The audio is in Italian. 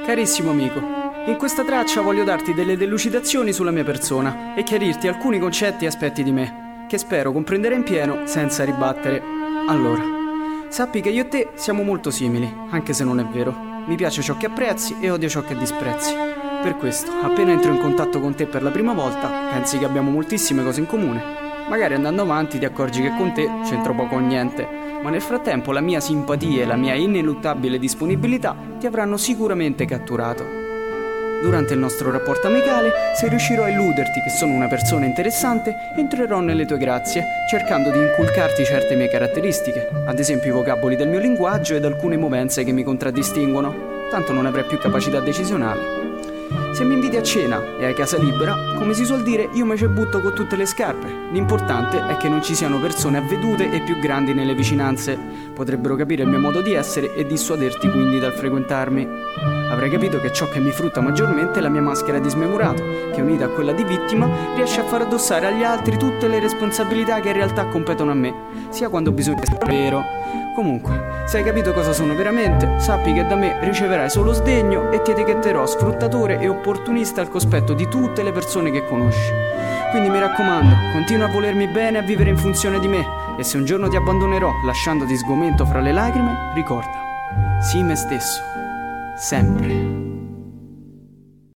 Carissimo amico, in questa traccia voglio darti delle delucidazioni sulla mia persona e chiarirti alcuni concetti e aspetti di me, che spero comprendere in pieno senza ribattere. Allora, sappi che io e te siamo molto simili, anche se non è vero. Mi piace ciò che apprezzi e odio ciò che disprezzi. Per questo, appena entro in contatto con te per la prima volta, pensi che abbiamo moltissime cose in comune. Magari andando avanti ti accorgi che con te c'entro poco o niente, ma nel frattempo la mia simpatia e la mia ineluttabile disponibilità ti avranno sicuramente catturato. Durante il nostro rapporto amicale, se riuscirò a illuderti che sono una persona interessante, entrerò nelle tue grazie, cercando di inculcarti certe mie caratteristiche, ad esempio i vocaboli del mio linguaggio ed alcune movenze che mi contraddistinguono, tanto non avrai più capacità decisionale. Se mi inviti a cena e hai casa libera, come si suol dire, io me ci butto con tutte le scarpe. L'importante è che non ci siano persone avvedute e più grandi nelle vicinanze. Potrebbero capire il mio modo di essere e dissuaderti quindi dal frequentarmi. Avrai capito che ciò che mi frutta maggiormente è la mia maschera di smemurato, che unita a quella di vittima riesce a far addossare agli altri tutte le responsabilità che in realtà competono a me, sia quando bisogna essere vero. Comunque, se hai capito cosa sono veramente, sappi che da me riceverai solo sdegno e ti etichetterò sfruttatore e opportunista al cospetto di tutte le persone che conosci. Quindi mi raccomando, continua a volermi bene e a vivere in funzione di me, e se un giorno ti abbandonerò lasciandoti sgomento fra le lacrime, ricorda, sii me stesso, sempre.